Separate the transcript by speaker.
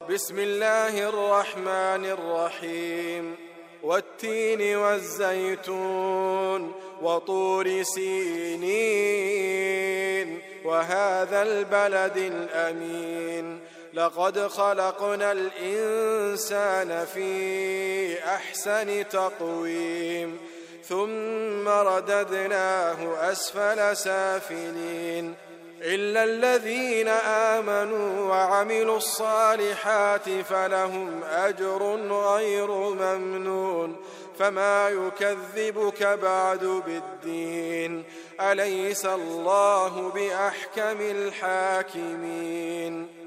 Speaker 1: بسم الله الرحمن الرحيم والتين والزيتون وطور سينين وهذا البلد الأمين لقد خلقنا الإنسان في أحسن تقويم ثم رددناه أسفل سافلين إلا الذين آمنوا وعملوا الصالحات فلهم أجر غير ممنون فما يكذبك بعد بالدين أليس الله بأحكم الحاكمين